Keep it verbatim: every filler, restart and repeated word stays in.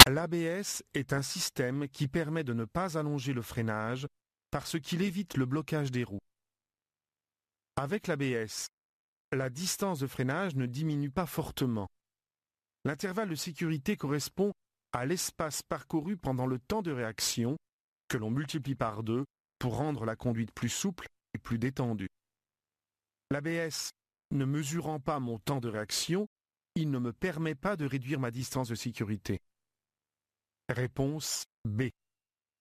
L'A B S est un système qui permet de ne pas allonger le freinage parce qu'il évite le blocage des roues. Avec l'A B S, la distance de freinage ne diminue pas fortement. L'intervalle de sécurité correspond à l'espace parcouru pendant le temps de réaction que l'on multiplie par deux pour rendre la conduite plus souple et plus détendue. L'A B S ne mesurant pas mon temps de réaction, il ne me permet pas de réduire ma distance de sécurité. Réponse B.